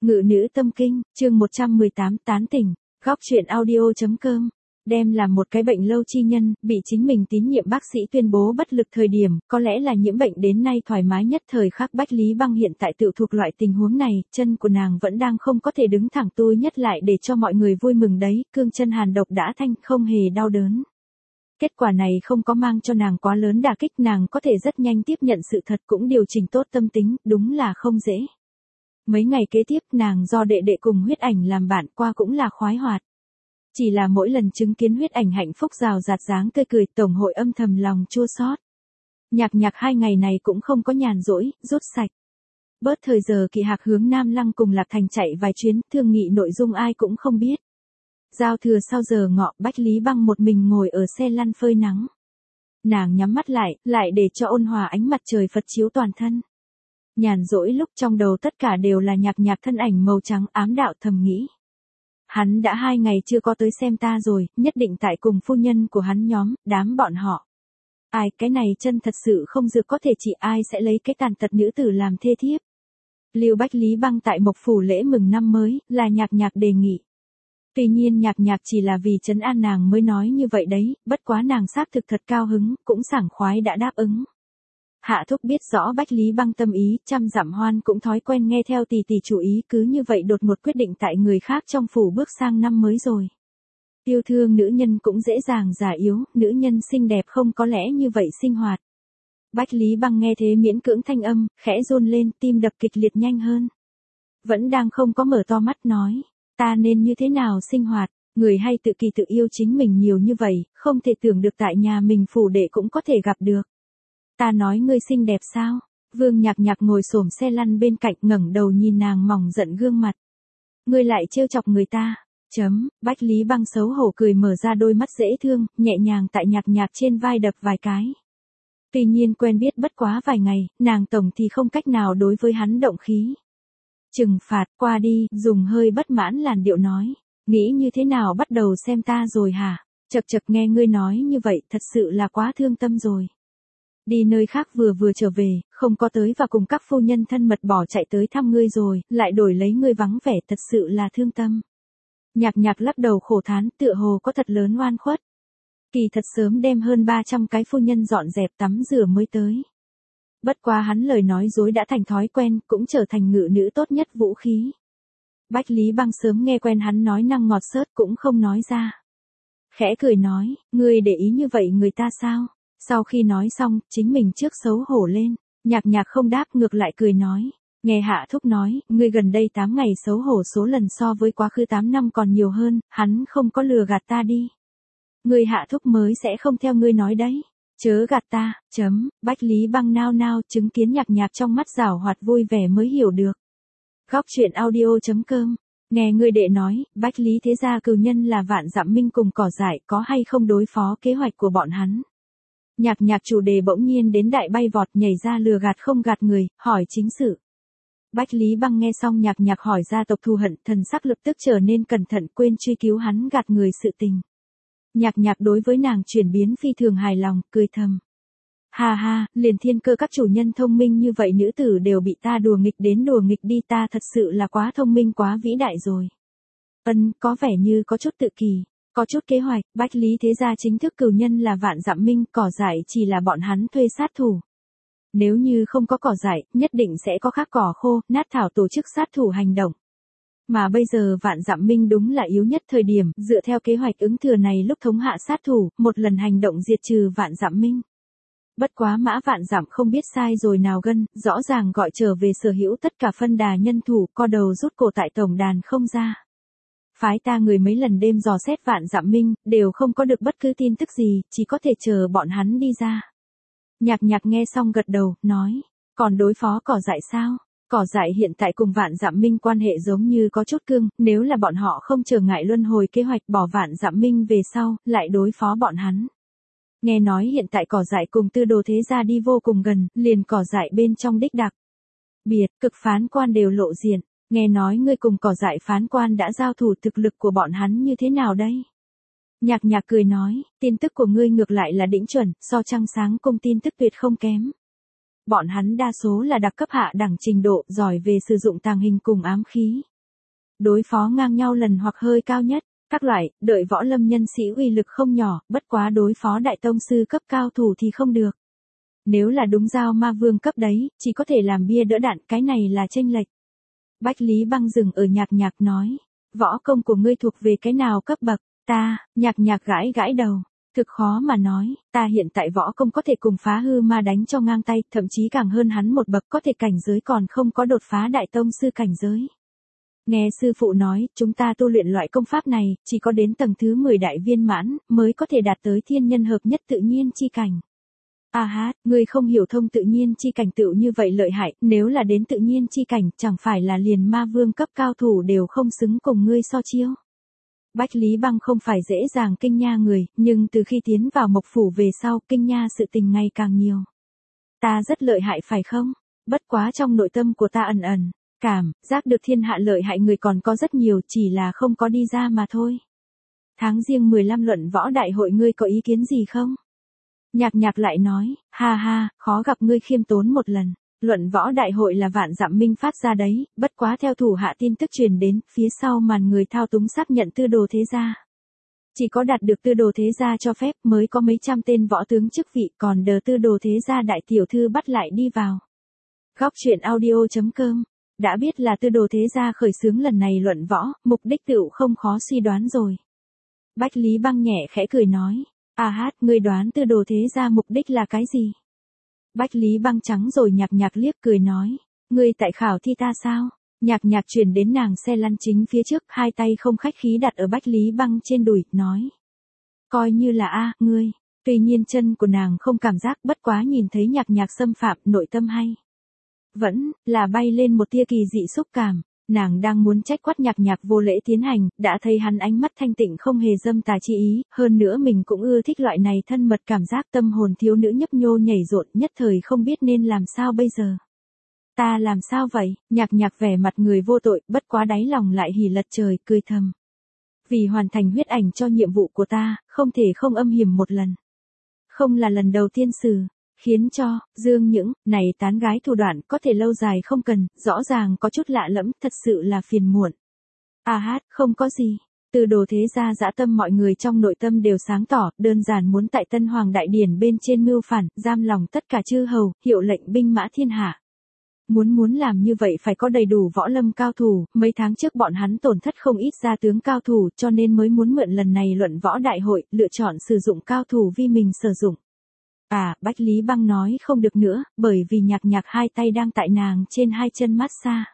Ngự nữ tâm kinh, chương 118 tán tỉnh, góc truyện audio.com. Đem là một cái bệnh lâu chi nhân, bị chính mình tín nhiệm bác sĩ tuyên bố bất lực thời điểm, có lẽ là nhiễm bệnh đến nay thoải mái nhất thời khắc Bách Lý Băng hiện tại tự thuộc loại tình huống này, chân của nàng vẫn đang không có thể đứng thẳng tôi nhất lại để cho mọi người vui mừng đấy, cương chân hàn độc đã thanh không hề đau đớn. Kết quả này không có mang cho nàng quá lớn đả kích, nàng có thể rất nhanh tiếp nhận sự thật cũng điều chỉnh tốt tâm tính, đúng là không dễ. Mấy ngày kế tiếp nàng do đệ đệ cùng huyết ảnh làm bạn qua cũng là khoái hoạt. Chỉ là mỗi lần chứng kiến huyết ảnh hạnh phúc rào rạt dáng tươi cười tổng hội âm thầm lòng chua xót. Nhạc 2 ngày này cũng không có nhàn rỗi, rút sạch. Bớt thời giờ Kỳ Hạc hướng Nam Lăng cùng Lạc Thành chạy vài chuyến, thương nghị nội dung ai cũng không biết. Giao thừa sau giờ ngọ, Bách Lý Băng một mình ngồi ở xe lăn phơi nắng. Nàng nhắm mắt lại để cho ôn hòa ánh mặt trời phật chiếu toàn thân. Nhàn rỗi lúc trong đầu tất cả đều là nhạc thân ảnh màu trắng ám đạo thầm nghĩ. Hắn đã 2 ngày chưa có tới xem ta rồi, nhất định tại cùng phu nhân của hắn nhóm, đám bọn họ. Ai, cái này chân thật sự không dược có thể chỉ ai sẽ lấy cái tàn tật nữ tử làm thê thiếp. Lưu Bách Lý Băng tại Mộc Phủ lễ mừng năm mới, là nhạc đề nghị. Tuy nhiên nhạc chỉ là vì trấn an nàng mới nói như vậy đấy, bất quá nàng xác thực thật cao hứng, cũng sảng khoái đã đáp ứng. Hạ thúc biết rõ Bách Lý Băng tâm ý, trăm dặm hoan cũng thói quen nghe theo tỷ chủ ý, cứ như vậy đột ngột quyết định tại người khác trong phủ bước sang năm mới rồi. Yêu thương nữ nhân cũng dễ dàng già yếu, nữ nhân xinh đẹp không có lẽ như vậy sinh hoạt. Bách Lý Băng nghe thế miễn cưỡng thanh âm, khẽ run lên, tim đập kịch liệt nhanh hơn. Vẫn đang không có mở to mắt nói, ta nên như thế nào sinh hoạt, người hay tự kỳ tự yêu chính mình nhiều như vậy, không thể tưởng được tại nhà mình phủ đệ cũng có thể gặp được. Ta nói ngươi xinh đẹp sao? Vương nhạc ngồi xổm xe lăn bên cạnh ngẩng đầu nhìn nàng mỏng giận gương mặt. Ngươi lại trêu chọc người ta. Bách Lý Băng xấu hổ cười mở ra đôi mắt dễ thương, nhẹ nhàng tại nhạc trên vai đập vài cái. Tuy nhiên quen biết bất quá vài ngày, nàng tổng thì không cách nào đối với hắn động khí. Trừng phạt qua đi, dùng hơi bất mãn làn điệu nói. Nghĩ như thế nào bắt đầu xem ta rồi hả? Chật nghe ngươi nói như vậy thật sự là quá thương tâm rồi. Đi nơi khác vừa trở về, không có tới và cùng các phu nhân thân mật bỏ chạy tới thăm ngươi rồi, lại đổi lấy ngươi vắng vẻ thật sự là thương tâm. Nhạc lắc đầu khổ thán tựa hồ có thật lớn oan khuất. Kỳ thật sớm đem hơn 300 cái phu nhân dọn dẹp tắm rửa mới tới. Bất quá hắn lời nói dối đã thành thói quen, cũng trở thành ngự nữ tốt nhất vũ khí. Bách Lý Băng sớm nghe quen hắn nói năng ngọt xớt cũng không nói ra. Khẽ cười nói, ngươi để ý như vậy người ta sao? Sau khi nói xong, chính mình trước xấu hổ lên, nhạc không đáp ngược lại cười nói, nghe hạ thúc nói, ngươi gần đây 8 ngày xấu hổ số lần so với quá khứ 8 năm còn nhiều hơn, hắn không có lừa gạt ta đi. Ngươi hạ thúc mới sẽ không theo ngươi nói đấy, chớ gạt ta, Bách Lý Băng nao chứng kiến nhạc trong mắt rảo hoạt vui vẻ mới hiểu được. Góc truyện audio.com, nghe ngươi đệ nói, Bách Lý thế gia cừu nhân là Vạn Dặm Minh cùng Cỏ Dại có hay không đối phó kế hoạch của bọn hắn. Nhạc chủ đề bỗng nhiên đến đại bay vọt nhảy ra lừa gạt không gạt người, hỏi chính sự. Bách Lý Băng nghe xong nhạc hỏi gia tộc thù hận, thần sắc lập tức trở nên cẩn thận quên truy cứu hắn gạt người sự tình. Nhạc đối với nàng chuyển biến phi thường hài lòng, cười thầm. Ha, liền Thiên Cơ các chủ nhân thông minh như vậy nữ tử đều bị ta đùa nghịch đi, ta thật sự là quá thông minh quá vĩ đại rồi. Có vẻ như có chút tự kỳ. Có chút kế hoạch, Bách Lý thế gia chính thức cừu nhân là Vạn Dặm Minh, Cỏ Dại chỉ là bọn hắn thuê sát thủ. Nếu như không có Cỏ Dại, nhất định sẽ có khác cỏ khô, nát thảo tổ chức sát thủ hành động. Mà bây giờ Vạn Dặm Minh đúng là yếu nhất thời điểm, dựa theo kế hoạch ứng thừa này lúc thống hạ sát thủ, một lần hành động diệt trừ Vạn Dặm Minh. Bất quá Mã Vạn Dặm không biết sai rồi nào gân, rõ ràng gọi trở về sở hữu tất cả phân đà nhân thủ, co đầu rút cổ tại tổng đàn không ra. Phái ta người mấy lần đêm dò xét Vạn Dặm Minh, đều không có được bất cứ tin tức gì, chỉ có thể chờ bọn hắn đi ra. Nhạc nghe xong gật đầu, nói, còn đối phó Cỏ Dại sao? Cỏ Dại hiện tại cùng Vạn Dặm Minh quan hệ giống như có chút cương, nếu là bọn họ không trở ngại luân hồi kế hoạch bỏ Vạn Dặm Minh về sau, lại đối phó bọn hắn. Nghe nói hiện tại Cỏ Dại cùng Tư Đồ thế gia đi vô cùng gần, liền Cỏ Dại bên trong đích đặc biệt, cực phán quan đều lộ diện. Nghe nói ngươi cùng Cỏ Dại phán quan đã giao thủ, thực lực của bọn hắn như thế nào đây? Nhạc cười nói, tin tức của ngươi ngược lại là đỉnh chuẩn, so trăng sáng cung tin tức tuyệt không kém. Bọn hắn đa số là đặc cấp hạ đẳng trình độ, giỏi về sử dụng tàng hình cùng ám khí. đối phó ngang nhau lần hoặc hơi cao nhất, các loại, đợi võ lâm nhân sĩ uy lực không nhỏ, bất quá đối phó đại tông sư cấp cao thủ thì không được. Nếu là đúng giao ma vương cấp đấy, chỉ có thể làm bia đỡ đạn, cái này là chênh lệch. Bách Lý Băng dừng ở Nhạc Nhạc nói, võ công của ngươi thuộc về cái nào cấp bậc, Nhạc Nhạc gãi gãi đầu, thực khó mà nói, ta hiện tại võ công có thể cùng Phá Hư Ma đánh cho ngang tay, thậm chí càng hơn hắn một bậc, có thể cảnh giới còn không có đột phá đại tông sư cảnh giới. Nghe sư phụ nói, chúng ta tu luyện loại công pháp này, chỉ có đến tầng thứ 10 đại viên mãn, mới có thể đạt tới thiên nhân hợp nhất tự nhiên chi cảnh. Ngươi không hiểu thông tự nhiên chi cảnh tựu như vậy lợi hại, nếu là đến tự nhiên chi cảnh, chẳng phải là liền ma vương cấp cao thủ đều không xứng cùng ngươi so chiêu. Bách Lý Băng không phải dễ dàng kinh nha người, nhưng từ khi tiến vào Mộc Phủ về sau, kinh nha sự tình ngày càng nhiều. Ta rất lợi hại phải không? Bất quá trong nội tâm của ta ẩn cảm giác được thiên hạ lợi hại người còn có rất nhiều, chỉ là không có đi ra mà thôi. Tháng Giêng 15 luận võ đại hội ngươi có ý kiến gì không? Nhạc Nhạc lại nói, khó gặp ngươi khiêm tốn một lần. Luận võ đại hội là vạn dặm minh phát ra đấy, bất quá theo thủ hạ tin tức truyền đến, phía sau màn người thao túng xác nhận tư đồ thế gia. Chỉ có đạt được tư đồ thế gia cho phép mới có mấy trăm tên võ tướng chức vị, còn đờ tư đồ thế gia đại tiểu thư bắt lại đi vào. Góc truyện audio.com. Đã biết là tư đồ thế gia khởi xướng lần này luận võ, mục đích tựu không khó suy đoán rồi. Bách Lý Băng nhẹ khẽ cười nói, ngươi đoán tư đồ thế gia mục đích là cái gì? Bách Lý Băng trắng rồi Nhạc Nhạc liếc cười nói, ngươi tại khảo thi ta sao? Nhạc Nhạc chuyển đến nàng xe lăn chính phía trước, hai tay không khách khí đặt ở Bách Lý Băng trên đùi, nói. Coi như là ngươi. Tuy nhiên chân của nàng không cảm giác, bất quá nhìn thấy Nhạc Nhạc xâm phạm, nội tâm hay. Vẫn là bay lên một tia kỳ dị xúc cảm, nàng đang muốn trách quát Nhạc Nhạc vô lễ tiến hành, đã thấy hắn ánh mắt thanh tịnh không hề dâm tà chi ý, hơn nữa mình cũng ưa thích loại này thân mật cảm giác, tâm hồn thiếu nữ nhấp nhô nhảy rộn, nhất thời không biết nên làm sao bây giờ. Ta làm sao vậy? Nhạc Nhạc vẻ mặt người vô tội, bất quá đáy lòng lại hỉ lật trời, cười thầm. Vì hoàn thành huyết ảnh cho nhiệm vụ của ta, không thể không âm hiểm một lần. Không là lần đầu tiên xử, khiến cho, Dương những, này tán gái thủ đoạn có thể lâu dài không cần, rõ ràng có chút lạ lẫm, thật sự là phiền muộn. Không có gì. Từ đồ thế gia dã tâm mọi người trong nội tâm đều sáng tỏ, đơn giản muốn tại Tân Hoàng Đại Điển bên trên mưu phản, giam lòng tất cả chư hầu, hiệu lệnh binh mã thiên hạ. Muốn làm như vậy phải có đầy đủ võ lâm cao thủ, mấy tháng trước bọn hắn tổn thất không ít gia tướng cao thủ, cho nên mới muốn mượn lần này luận võ đại hội, lựa chọn sử dụng cao thủ vi mình sử dụng. Bách Lý Băng nói không được nữa, bởi vì Nhạc Nhạc hai tay đang tại nàng trên hai chân massage.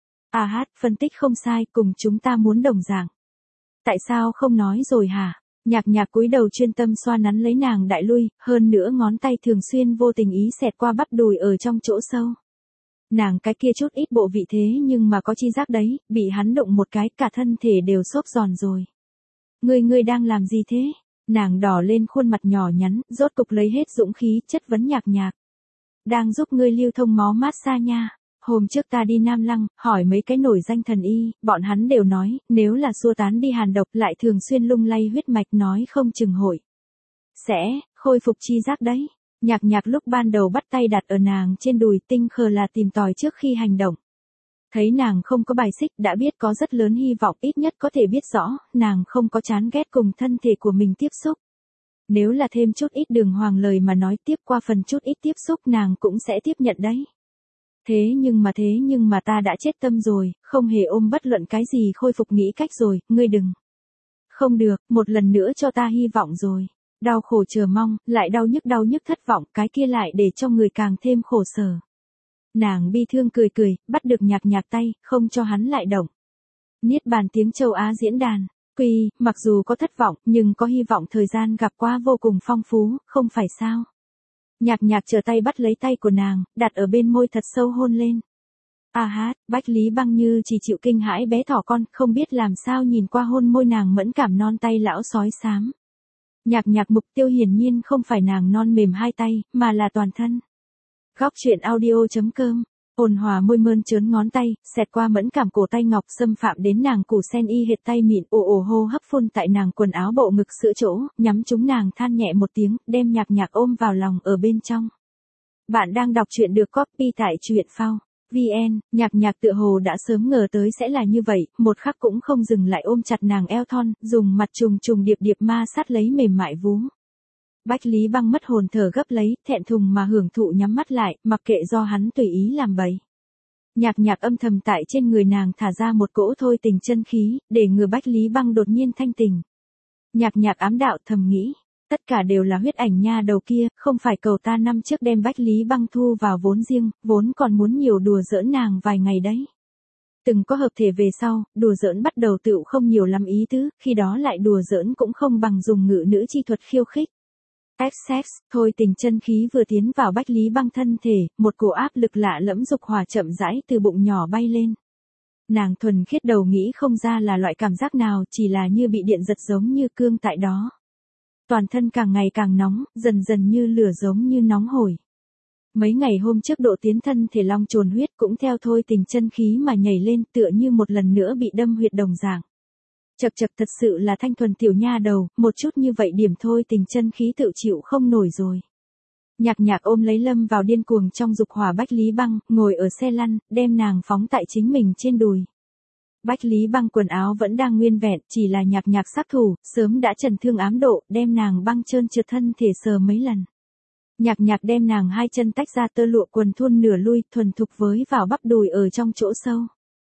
Phân tích không sai, cùng chúng ta muốn đồng dạng. Tại sao không nói rồi hả? Nhạc Nhạc cúi đầu chuyên tâm xoa nắn lấy nàng đại lui, hơn nữa ngón tay thường xuyên vô tình ý xẹt qua bắp đùi ở trong chỗ sâu. Nàng cái kia chút ít bộ vị thế nhưng mà có chi giác đấy, bị hắn động một cái cả thân thể đều xốp giòn rồi. Ngươi đang làm gì thế? Nàng đỏ lên khuôn mặt nhỏ nhắn, rốt cục lấy hết dũng khí, chất vấn Nhạc Nhạc. Đang giúp ngươi lưu thông máu mát xa nha. Hôm trước ta đi Nam Lăng, hỏi mấy cái nổi danh thần y, bọn hắn đều nói, nếu là xua tán đi hàn độc lại thường xuyên lung lay huyết mạch nói không chừng hội. Sẽ, khôi phục chi giác đấy. Nhạc Nhạc lúc ban đầu bắt tay đặt ở nàng trên đùi, tinh khờ là tìm tòi trước khi hành động. Thấy nàng không có bài xích, đã biết có rất lớn hy vọng, ít nhất có thể biết rõ, nàng không có chán ghét cùng thân thể của mình tiếp xúc. Nếu là thêm chút ít đường hoàng lời mà nói tiếp qua phần chút ít tiếp xúc nàng cũng sẽ tiếp nhận đấy. Thế nhưng mà ta đã chết tâm rồi, không hề ôm bất luận cái gì khôi phục nghĩ cách rồi, ngươi đừng. Không được, một lần nữa cho ta hy vọng rồi. Đau khổ chờ mong, lại đau nhức thất vọng, cái kia lại để cho người càng thêm khổ sở. Nàng bi thương cười, bắt được Nhạc Nhạc tay, không cho hắn lại động. Niết bàn tiếng châu Á diễn đàn. Mặc dù có thất vọng, nhưng có hy vọng thời gian gặp qua vô cùng phong phú, không phải sao? Nhạc Nhạc trở tay bắt lấy tay của nàng, đặt ở bên môi thật sâu hôn lên. Bách Lý Băng như chỉ chịu kinh hãi bé thỏ con, không biết làm sao nhìn qua hôn môi nàng mẫn cảm non tay lão sói xám. Nhạc Nhạc mục tiêu hiển nhiên không phải nàng non mềm hai tay, mà là toàn thân. Góc truyện audio.com. Ôn hòa môi mơn trớn ngón tay, xẹt qua mẫn cảm cổ tay ngọc xâm phạm đến nàng củ sen y hệt tay mịn ồ hô hấp phun tại nàng quần áo bộ ngực sữa chỗ, nhắm chúng nàng than nhẹ một tiếng, đem Nhạc Nhạc ôm vào lòng ở bên trong. Bạn đang đọc truyện được copy tại truyện phao. VN, nhạc nhạc tựa hồ đã sớm ngờ tới sẽ là như vậy, một khắc cũng không dừng lại ôm chặt nàng eo thon, dùng mặt trùng trùng điệp điệp ma sát lấy mềm mại vú. Bách Lý Băng mất hồn thở gấp lấy, thẹn thùng mà hưởng thụ nhắm mắt lại, mặc kệ do hắn tùy ý làm bậy. Nhạc nhạc âm thầm tại trên người nàng thả ra một cỗ thôi tình chân khí, để ngừa Bách Lý Băng đột nhiên thanh tình. Nhạc nhạc ám đạo thầm nghĩ, tất cả đều là huyết ảnh nha đầu kia, không phải cầu ta năm trước đem Bách Lý Băng thu vào vốn riêng, vốn còn muốn nhiều đùa giỡn nàng vài ngày đấy. Từng có hợp thể về sau, đùa giỡn bắt đầu tựu không nhiều lắm ý tứ, khi đó lại đùa giỡn cũng không bằng dùng ngữ nữ chi thuật khiêu khích. Sex, thôi tình chân khí vừa tiến vào Bách Lý Băng thân thể, một cổ áp lực lạ lẫm dục hỏa chậm rãi từ bụng nhỏ bay lên. Nàng thuần khiết đầu nghĩ không ra là loại cảm giác nào, chỉ là như bị điện giật giống như cương tại đó. Toàn thân càng ngày càng nóng, dần dần như lửa giống như nóng hổi. Mấy ngày hôm trước độ tiến thân thể long trồn huyết cũng theo thôi tình chân khí mà nhảy lên tựa như một lần nữa bị đâm huyệt đồng dạng. Chật chật thật sự là thanh thuần tiểu nha đầu, một chút như vậy điểm thôi tình chân khí tự chịu không nổi rồi. Nhạc nhạc ôm lấy lâm vào điên cuồng trong dục hỏa Bách Lý Băng, ngồi ở xe lăn, đem nàng phóng tại chính mình trên đùi. Bách Lý Băng quần áo vẫn đang nguyên vẹn, chỉ là nhạc nhạc sát thủ, sớm đã trần thương ám độ, đem nàng băng trơn trượt thân thể sờ mấy lần. Nhạc nhạc đem nàng hai chân tách ra tơ lụa quần thun nửa lui, thuần thục với vào bắp đùi ở trong chỗ sâu.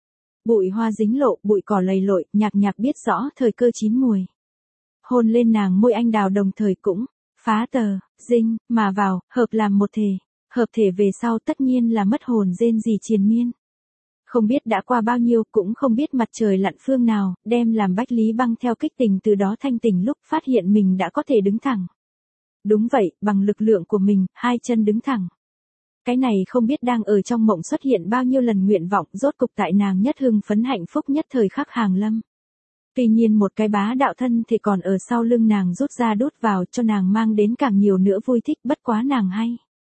Bụi hoa dính lộ, bụi cỏ lầy lội, nhạc nhạc biết rõ thời cơ chín muồi. Hôn lên nàng môi anh đào đồng thời cũng, phá tờ, dinh, mà vào, hợp làm một thể. Hợp thể về sau tất nhiên là mất hồn rên gì triền miên. Không biết đã qua bao nhiêu, cũng không biết mặt trời lặn phương nào, đem làm Bách Lý Băng theo kích tình từ đó thanh tỉnh lúc phát hiện mình đã có thể đứng thẳng. Đúng vậy, bằng lực lượng của mình, hai chân đứng thẳng. Cái này không biết đang ở trong mộng xuất hiện bao nhiêu lần nguyện vọng rốt cục tại nàng nhất hưng phấn hạnh phúc nhất thời khắc hàng lâm. Tuy nhiên một cái bá đạo thân thì còn ở sau lưng nàng rút ra đút vào cho nàng mang đến càng nhiều nữa vui thích bất quá nàng hay.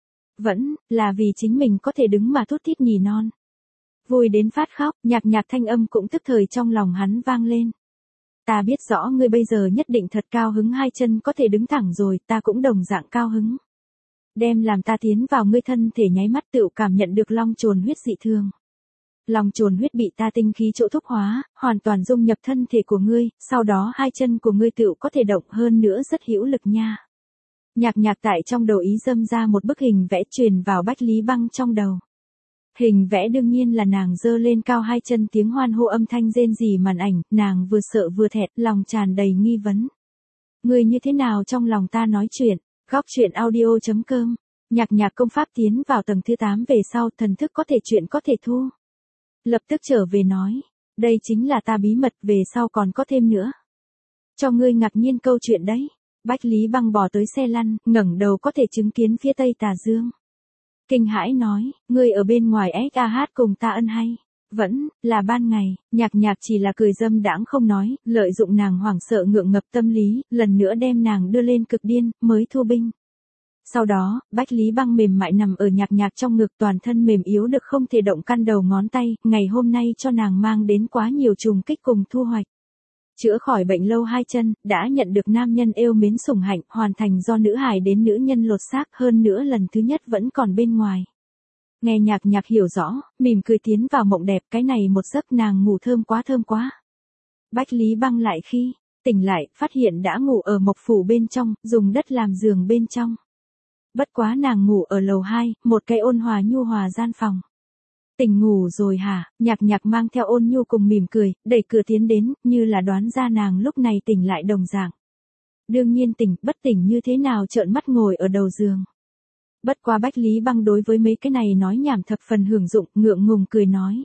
Vẫn, là vì chính mình có thể đứng mà thút thít nhì non. Vui đến phát khóc, nhạc nhạc thanh âm cũng tức thời trong lòng hắn vang lên. Ta biết rõ ngươi bây giờ nhất định thật cao hứng hai chân có thể đứng thẳng rồi, ta cũng đồng dạng cao hứng. Đem làm ta tiến vào ngươi thân thể nháy mắt tựu cảm nhận được long trồn huyết dị thường. Long trồn huyết bị ta tinh khí chỗ thúc hóa, hoàn toàn dung nhập thân thể của ngươi, sau đó hai chân của ngươi tựu có thể động hơn nữa rất hữu lực nha. Nhạc nhạc tại trong đầu ý dâm ra một bức hình vẽ truyền vào Bách Lý Băng trong đầu. Hình vẽ đương nhiên là nàng giơ lên cao hai chân tiếng hoan hô âm thanh rên rỉ màn ảnh, nàng vừa sợ vừa thẹn, lòng tràn đầy nghi vấn. Ngươi như thế nào trong lòng ta nói chuyện, góc chuyện audio.com, nhạc nhạc công pháp tiến vào tầng thứ 8 về sau thần thức có thể chuyện có thể thu. Lập tức trở về nói, đây chính là ta bí mật về sau còn có thêm nữa. Cho ngươi ngạc nhiên câu chuyện đấy, Bách Lý Băng bò tới xe lăn, ngẩng đầu có thể chứng kiến phía tây tà dương. Kinh hãi nói, ngươi ở bên ngoài SAH cùng ta ân hay, vẫn, là ban ngày, nhạc nhạc chỉ là cười dâm đãng không nói, lợi dụng nàng hoảng sợ ngượng ngập tâm lý, lần nữa đem nàng đưa lên cực điên, mới thu binh. Sau đó, Bách Lý Băng mềm mại nằm ở nhạc nhạc trong ngực toàn thân mềm yếu được không thể động căn đầu ngón tay, ngày hôm nay cho nàng mang đến quá nhiều trùng kích cùng thu hoạch. Chữa khỏi bệnh lâu hai chân, đã nhận được nam nhân yêu mến sủng hạnh, hoàn thành do nữ hài đến nữ nhân lột xác hơn nữa lần thứ nhất vẫn còn bên ngoài. Nghe nhạc nhạc hiểu rõ, mỉm cười tiến vào mộng đẹp cái này một giấc nàng ngủ thơm quá. Bách Lý Băng lại khi tỉnh lại, phát hiện đã ngủ ở mộc phủ bên trong, dùng đất làm giường bên trong. Bất quá nàng ngủ ở lầu 2, một cái ôn hòa nhu hòa gian phòng. Tỉnh ngủ rồi hả, nhạc nhạc mang theo ôn nhu cùng mỉm cười, đẩy cửa tiến đến, như là đoán ra nàng lúc này tỉnh lại đồng dạng. Đương nhiên tỉnh, bất tỉnh như thế nào trợn mắt ngồi ở đầu giường. Bất quá Bách Lý Băng đối với mấy cái này nói nhảm thập phần hưởng dụng, ngượng ngùng cười nói.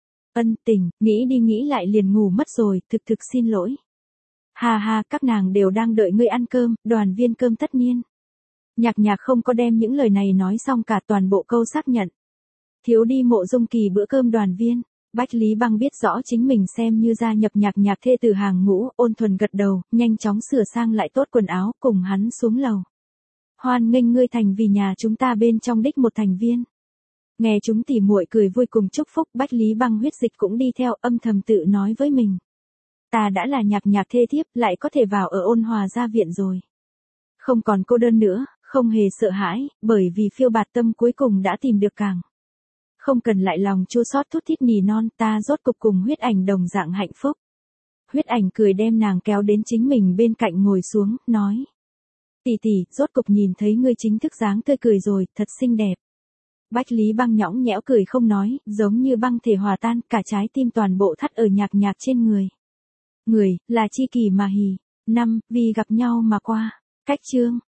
Ân tỉnh, nghĩ đi nghĩ lại liền ngủ mất rồi, thực xin lỗi. Ha, các nàng đều đang đợi ngươi ăn cơm, đoàn viên cơm tất nhiên. Nhạc nhạc không có đem những lời này nói xong cả toàn bộ câu xác nhận. Thiếu đi Mộ Dung Kỳ bữa cơm đoàn viên, Bách Lý Băng biết rõ chính mình xem như gia nhập nhạc nhạc thê từ hàng ngũ, ôn thuần gật đầu, nhanh chóng sửa sang lại tốt quần áo, cùng hắn xuống lầu. Hoan nghênh ngươi thành vì nhà chúng ta bên trong đích một thành viên. Nghe chúng tỉ muội cười vui cùng chúc phúc, Bách Lý Băng huyết dịch cũng đi theo, âm thầm tự nói với mình. Ta đã là nhạc nhạc thê thiếp, lại có thể vào ở ôn hòa gia viện rồi. Không còn cô đơn nữa, không hề sợ hãi, bởi vì phiêu bạt tâm cuối cùng đã tìm được càng Không cần lại lòng chua xót thút thít nỉ non, ta rốt cục cùng Huyết Ảnh đồng dạng hạnh phúc. Huyết Ảnh cười đem nàng kéo đến chính mình bên cạnh ngồi xuống, nói. Tỷ tỷ, rốt cục nhìn thấy ngươi chính thức dáng tươi cười rồi, thật xinh đẹp. Bách Lý Băng nhõng nhẽo cười không nói, giống như băng thể hòa tan, cả trái tim toàn bộ thắt ở nhạc nhạc trên người. Người, là chi kỷ mà hỉ. Vì gặp nhau mà qua. Cách chương.